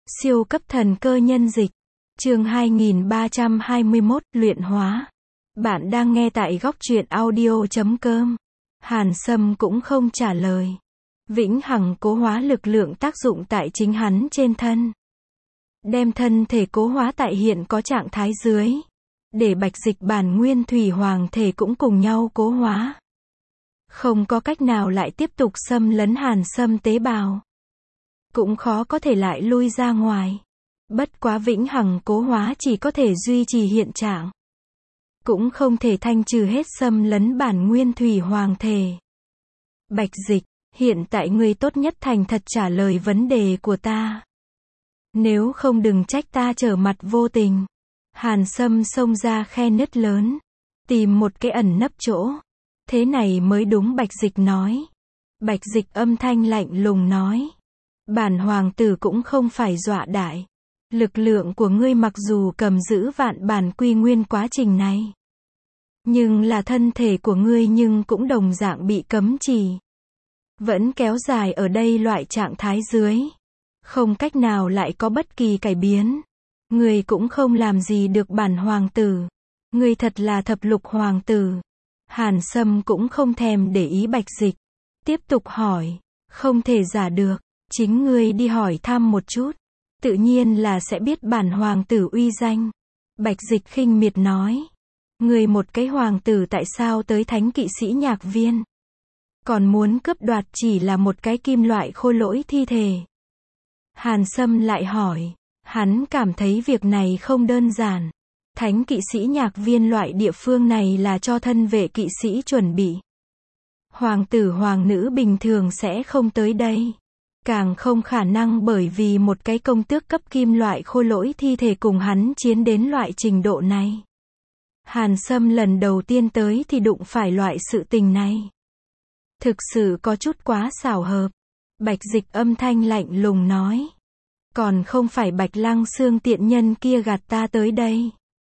Siêu cấp thần cơ nhân dịch. Chương 2321, luyện hóa. Bạn đang nghe tại góc truyện audio.com. Hàn Sâm cũng không trả lời. Vĩnh hằng cố hóa lực lượng tác dụng tại chính hắn trên thân. Đem thân thể cố hóa tại hiện có trạng thái dưới. Để bạch dịch bản nguyên thủy hoàng thể cũng cùng nhau cố hóa. Không có cách nào lại tiếp tục xâm lấn Hàn Sâm tế bào. Cũng khó có thể lại lui ra ngoài. Bất quá vĩnh hằng cố hóa chỉ có thể duy trì hiện trạng. Cũng không thể thanh trừ hết xâm lấn bản nguyên thủy hoàng thể. Bạch dịch, hiện tại ngươi tốt nhất thành thật trả lời vấn đề của ta. Nếu không đừng trách ta trở mặt vô tình. Hàn Sâm xông ra khe nứt lớn. Tìm một cái ẩn nấp chỗ. Thế này mới đúng, bạch dịch nói. Bạch dịch âm thanh lạnh lùng nói. Bản hoàng tử cũng không phải dọa đại. Lực lượng của ngươi mặc dù cầm giữ vạn bản quy nguyên quá trình này. Nhưng là thân thể của ngươi nhưng cũng đồng dạng bị cấm chỉ. Vẫn kéo dài ở đây loại trạng thái dưới. Không cách nào lại có bất kỳ cải biến. Ngươi cũng không làm gì được bản hoàng tử. Ngươi thật là thập lục hoàng tử. Hàn Sâm cũng không thèm để ý bạch dịch. Tiếp tục hỏi. Không thể giả được. Chính ngươi đi hỏi thăm một chút. Tự nhiên là sẽ biết bản hoàng tử uy danh. Bạch dịch khinh miệt nói. Ngươi một cái hoàng tử tại sao tới thánh kỵ sĩ nhạc viên? Còn muốn cướp đoạt chỉ là một cái kim loại khôi lỗi thi thể. Hàn Sâm lại hỏi. Hắn cảm thấy việc này không đơn giản. Thánh kỵ sĩ nhạc viên loại địa phương này là cho thân vệ kỵ sĩ chuẩn bị. Hoàng tử hoàng nữ bình thường sẽ không tới đây. Càng không khả năng bởi vì một cái công tước cấp kim loại khôi lỗi thi thể cùng hắn chiến đến loại trình độ này. Hàn Sâm lần đầu tiên tới thì đụng phải loại sự tình này. Thực sự có chút quá xảo hợp. Bạch dịch âm thanh lạnh lùng nói. Còn không phải Bạch Lăng Xương tiện nhân kia gạt ta tới đây.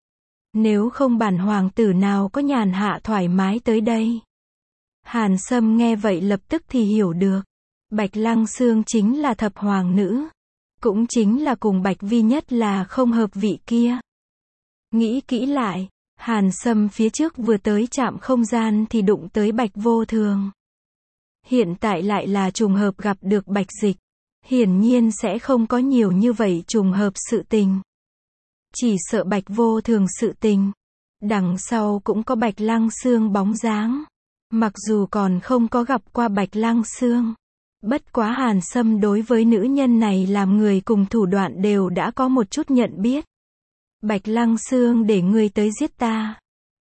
Nếu không bản hoàng tử nào có nhàn hạ thoải mái tới đây. Hàn Sâm nghe vậy lập tức thì hiểu được. Bạch Lăng Xương chính là thập hoàng nữ. Cũng chính là cùng Bạch Vi nhất là không hợp vị kia. Nghĩ kỹ lại, Hàn Sâm phía trước vừa tới trạm không gian thì đụng tới Bạch Vô Thường. Hiện tại lại là trùng hợp gặp được Bạch Dịch. Hiển nhiên sẽ không có nhiều như vậy trùng hợp sự tình. Chỉ sợ Bạch Vô Thường sự tình. Đằng sau cũng có Bạch Lăng Xương bóng dáng. Mặc dù còn không có gặp qua Bạch Lăng Xương. Bất quá Hàn Sâm đối với nữ nhân này làm người cùng thủ đoạn đều đã có một chút nhận biết. Bạch Lăng Xương để ngươi tới giết ta.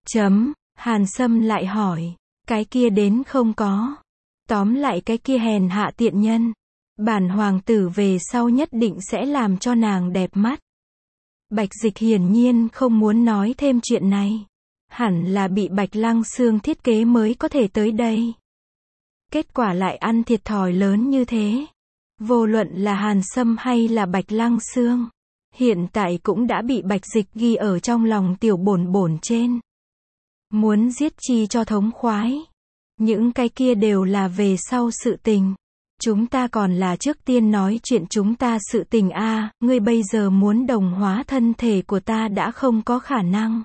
Hàn Sâm lại hỏi. Cái kia đến không có. Tóm lại cái kia hèn hạ tiện nhân. Bản hoàng tử về sau nhất định sẽ làm cho nàng đẹp mắt. Bạch dịch hiển nhiên không muốn nói thêm chuyện này. Hẳn là bị Bạch Lăng Xương thiết kế mới có thể tới đây. Kết quả lại ăn thiệt thòi lớn như thế. Vô luận là Hàn Sâm hay là Bạch Lăng Xương. Hiện tại cũng đã bị bạch dịch ghi ở trong lòng tiểu bổn bổn trên. Muốn giết chi cho thống khoái. Những cái kia đều là về sau sự tình. Chúng ta còn là trước tiên nói chuyện chúng ta sự tình a. Ngươi bây giờ muốn đồng hóa thân thể của ta đã không có khả năng.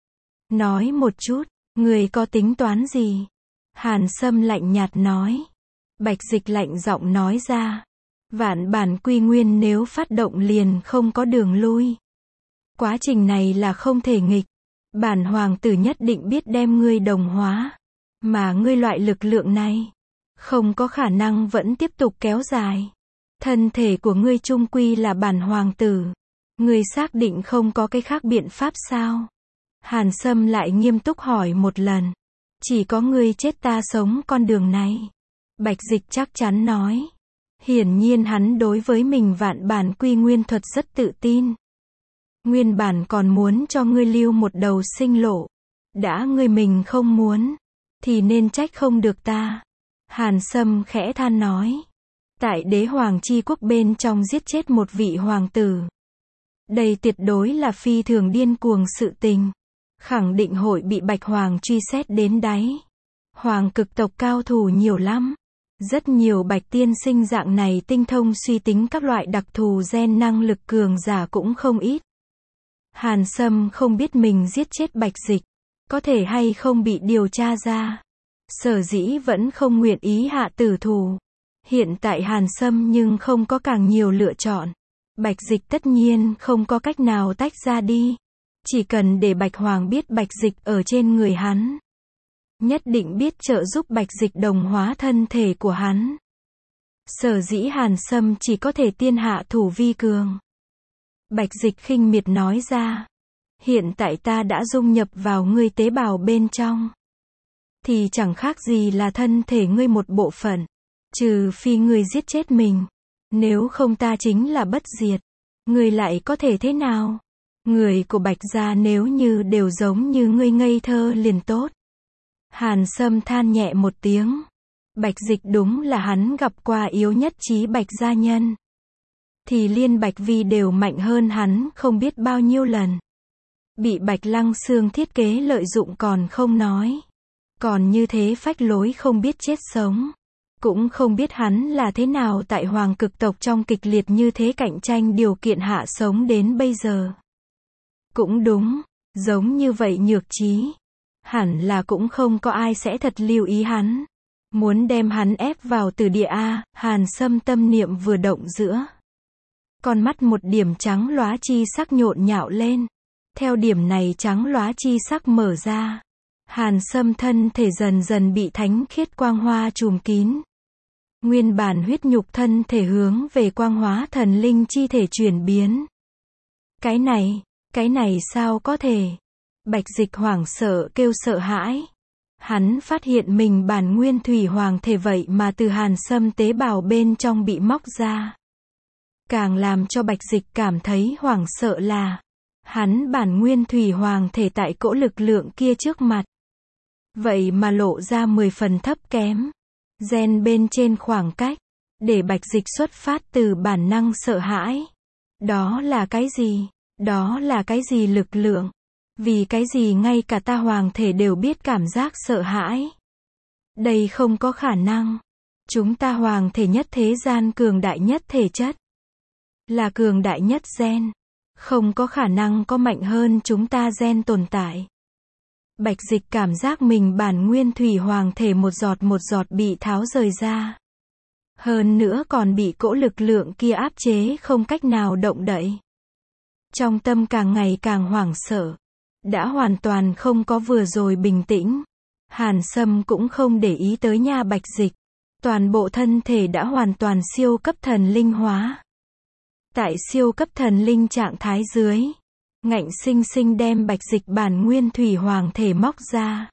Nói một chút, ngươi có tính toán gì? Hàn Sâm lạnh nhạt nói. Bạch dịch lạnh giọng nói ra. Vạn bản quy nguyên nếu phát động liền không có đường lui. Quá trình này là không thể nghịch. Bản hoàng tử nhất định biết đem ngươi đồng hóa. Mà ngươi loại lực lượng này không có khả năng vẫn tiếp tục kéo dài. Thân thể của ngươi chung quy là bản hoàng tử. Ngươi xác định không có cái khác biện pháp sao? Hàn Sâm lại nghiêm túc hỏi một lần. Chỉ có ngươi chết ta sống con đường này. Bạch dịch chắc chắn nói. Hiển nhiên hắn đối với mình vạn bản quy nguyên thuật rất tự tin. Nguyên bản còn muốn cho ngươi lưu một đầu sinh lộ. Đã ngươi mình không muốn. Thì nên trách không được ta. Hàn Sâm khẽ than nói. Tại đế hoàng chi quốc bên trong giết chết một vị hoàng tử. Đây tuyệt đối là phi thường điên cuồng sự tình. Khẳng định hội bị Bạch Hoàng truy xét đến đáy. Hoàng cực tộc cao thủ nhiều lắm. Rất nhiều bạch tiên sinh dạng này tinh thông suy tính các loại đặc thù gen năng lực cường giả cũng không ít. Hàn Sâm không biết mình giết chết Bạch Dịch, có thể hay không bị điều tra ra. Sở dĩ vẫn không nguyện ý hạ tử thủ. Hiện tại Hàn Sâm nhưng không có càng nhiều lựa chọn. Bạch Dịch tất nhiên không có cách nào tách ra đi. Chỉ cần để Bạch Hoàng biết Bạch Dịch ở trên người hắn, nhất định biết trợ giúp Bạch Dịch đồng hóa thân thể của hắn. Sở dĩ Hàn Sâm chỉ có thể tiên hạ thủ vi cường. Bạch Dịch khinh miệt nói ra. Hiện tại ta đã dung nhập vào ngươi tế bào bên trong. Thì chẳng khác gì là thân thể ngươi một bộ phận. Trừ phi ngươi giết chết mình. Nếu không ta chính là bất diệt. Ngươi lại có thể thế nào? Người của Bạch gia nếu như đều giống như ngươi ngây thơ liền tốt. Hàn Sâm than nhẹ một tiếng. Bạch Dịch đúng là hắn gặp qua yếu nhất trí Bạch gia nhân. Thì liên Bạch Vi đều mạnh hơn hắn không biết bao nhiêu lần. Bị Bạch Lăng Xương thiết kế lợi dụng còn không nói. Còn như thế phách lối không biết chết sống. Cũng không biết hắn là thế nào tại Hoàng Cực tộc trong kịch liệt như thế cạnh tranh điều kiện hạ sống đến bây giờ. Cũng đúng, giống như vậy Nhược Trí. Hẳn là cũng không có ai sẽ thật lưu ý hắn. Muốn đem hắn ép vào tử địa A, Hàn Sâm tâm niệm vừa động giữa. Con mắt một điểm trắng lóa chi sắc nhộn nhạo lên. Theo điểm này trắng lóa chi sắc mở ra. Hàn Sâm thân thể dần dần bị thánh khiết quang hoa trùm kín. Nguyên bản huyết nhục thân thể hướng về quang hóa thần linh chi thể chuyển biến. Cái này sao có thể? Bạch Dịch hoảng sợ kêu sợ hãi. Hắn phát hiện mình bản nguyên thủy hoàng thể vậy mà từ Hàn Sâm tế bào bên trong bị móc ra. Càng làm cho Bạch Dịch cảm thấy hoảng sợ là hắn bản nguyên thủy hoàng thể tại cỗ lực lượng kia trước mặt. Vậy mà lộ ra 10 phần thấp kém. Gen bên trên khoảng cách. Để Bạch Dịch xuất phát từ bản năng sợ hãi. Đó là cái gì? Đó là cái gì lực lượng? Vì cái gì ngay cả ta hoàng thể đều biết cảm giác sợ hãi? Đây không có khả năng. Chúng ta hoàng thể nhất thế gian cường đại nhất thể chất. Là cường đại nhất gen. Không có khả năng có mạnh hơn chúng ta gen tồn tại. Bạch Dịch cảm giác mình bản nguyên thủy hoàng thể một giọt bị tháo rời ra. Hơn nữa còn bị cỗ lực lượng kia áp chế không cách nào động đậy. Trong tâm càng ngày càng hoảng sợ. Đã hoàn toàn không có vừa rồi bình tĩnh. Hàn Sâm cũng không để ý tới nha Bạch Dịch. Toàn bộ thân thể đã hoàn toàn siêu cấp thần linh hóa. Tại siêu cấp thần linh trạng thái dưới. Ngạnh sinh sinh đem Bạch Dịch bản nguyên thủy hoàng thể móc ra.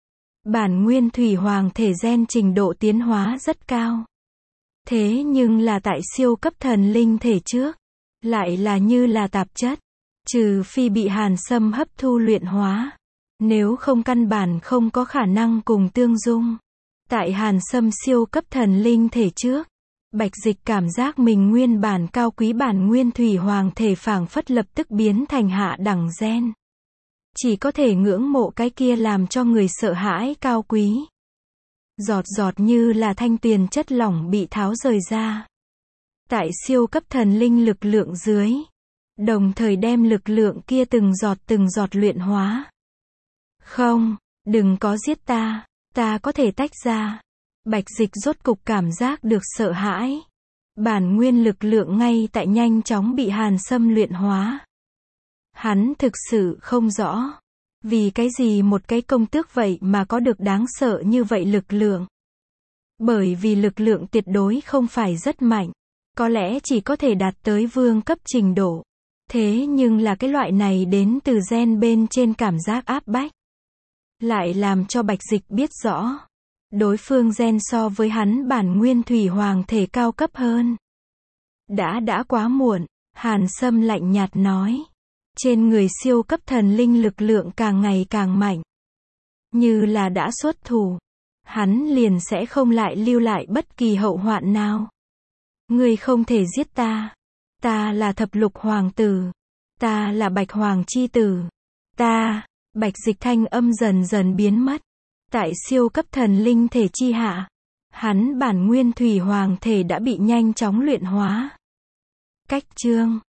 Bản nguyên thủy hoàng thể gen trình độ tiến hóa rất cao. Thế nhưng là tại siêu cấp thần linh thể trước. Lại là như là tạp chất. Trừ phi bị Hàn Sâm hấp thu luyện hóa. Nếu không căn bản không có khả năng cùng tương dung. Tại Hàn Sâm siêu cấp thần linh thể trước. Bạch Dịch cảm giác mình nguyên bản cao quý bản nguyên thủy hoàng thể phảng phất lập tức biến thành hạ đẳng gen. Chỉ có thể ngưỡng mộ cái kia làm cho người sợ hãi cao quý. Giọt giọt như là thanh tuyền chất lỏng bị tháo rời ra. Tại siêu cấp thần linh lực lượng dưới. Đồng thời đem lực lượng kia từng giọt luyện hóa. Không, đừng có giết ta, ta có thể tách ra. Bạch Dịch rốt cục cảm giác được sợ hãi. Bản nguyên lực lượng ngay tại nhanh chóng bị Hàn Sâm luyện hóa. Hắn thực sự không rõ. Vì cái gì một cái công tước vậy mà có được đáng sợ như vậy lực lượng. Bởi vì lực lượng tuyệt đối không phải rất mạnh. Có lẽ chỉ có thể đạt tới vương cấp trình độ. Thế nhưng là cái loại này đến từ gen bên trên cảm giác áp bách. Lại làm cho Bạch Dịch biết rõ. Đối phương gen so với hắn bản nguyên thủy hoàng thể cao cấp hơn. Đã quá muộn, Hàn Sâm lạnh nhạt nói. Trên người siêu cấp thần linh lực lượng càng ngày càng mạnh. Như là đã xuất thủ. Hắn liền sẽ không lại lưu lại bất kỳ hậu hoạn nào. Ngươi không thể giết ta. Ta là thập lục hoàng tử. Ta là Bạch Hoàng chi tử. Bạch Dịch thanh âm dần dần biến mất. Tại siêu cấp thần linh thể chi hạ. Hắn bản nguyên thủy hoàng thể đã bị nhanh chóng luyện hóa. Cách chương